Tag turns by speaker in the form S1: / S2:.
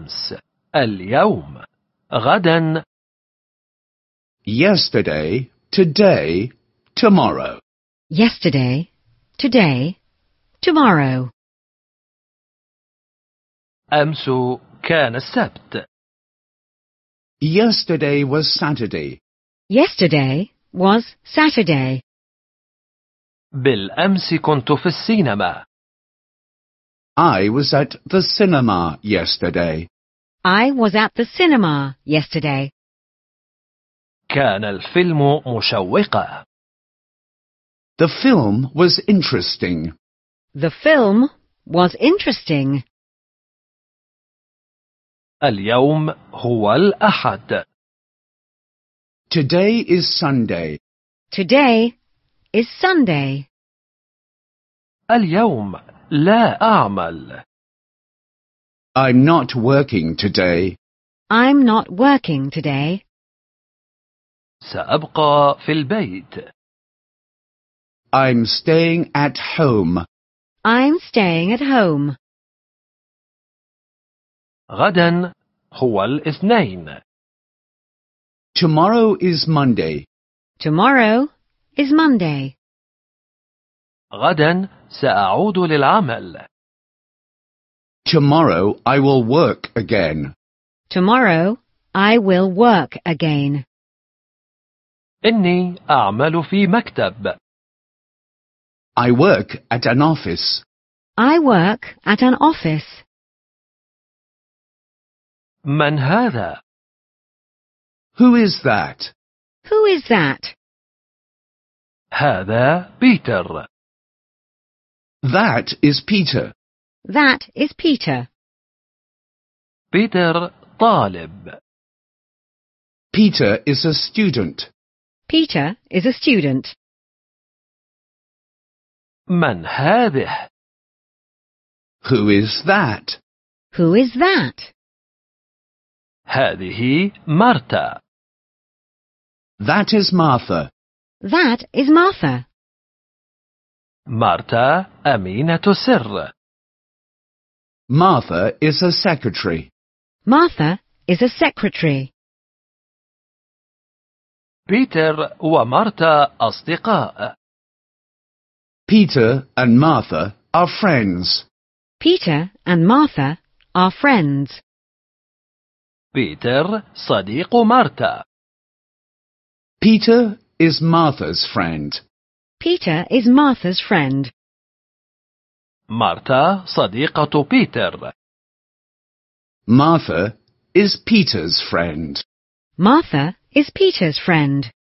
S1: بالأمس. اليوم. غدا.
S2: Yesterday, today, tomorrow.
S3: Yesterday, today, tomorrow.
S1: أمس كان السبت.
S2: Yesterday was Saturday.
S3: Yesterday was Saturday.
S1: بالأمس كنت في السينما.
S2: I was at the cinema yesterday.
S3: I was at the cinema yesterday.
S1: كان الفيلم مشوقا.
S2: The film was interesting.
S3: The film was interesting.
S1: اليوم هو الأحد.
S2: Today is Sunday.
S3: Today is Sunday.
S1: اليوم لا أعمل.
S2: I'm not working today.
S3: I'm not working today.
S1: سأبقى في البيت.
S2: I'm staying at home.
S3: I'm staying at home.
S1: غدا هو الاثنين.
S2: Tomorrow is Monday.
S3: Tomorrow is Monday.
S1: غدا سأعود للعمل.
S2: Tomorrow I will work again.
S3: Tomorrow I will work again.
S1: إني أعمل في مكتب.
S2: I work at an office.
S3: I work at an office.
S1: من هذا؟
S2: Who is that?
S3: Who is that?
S1: هذا بيتر.
S2: That is Peter.
S3: That is Peter.
S1: بيتر طالب.
S2: Peter is a student.
S3: Peter is a student.
S1: من هذه؟
S2: Who is that?
S3: Who is that?
S1: هذه مارتا.
S2: That is Martha.
S3: That is Martha.
S1: مارتا أمينة سر.
S2: Martha is a secretary.
S3: Martha is a secretary.
S1: بيتر ومارتا أصدقاء.
S2: Peter and Martha are friends.
S3: Peter and Martha are friends.
S1: بيتر صديق مارتا.
S2: Peter is Martha's friend.
S3: Peter is Martha's friend.
S1: مارتا صديقة بيتر.
S2: Martha is Peter's friend.
S3: Martha is Peter's friend.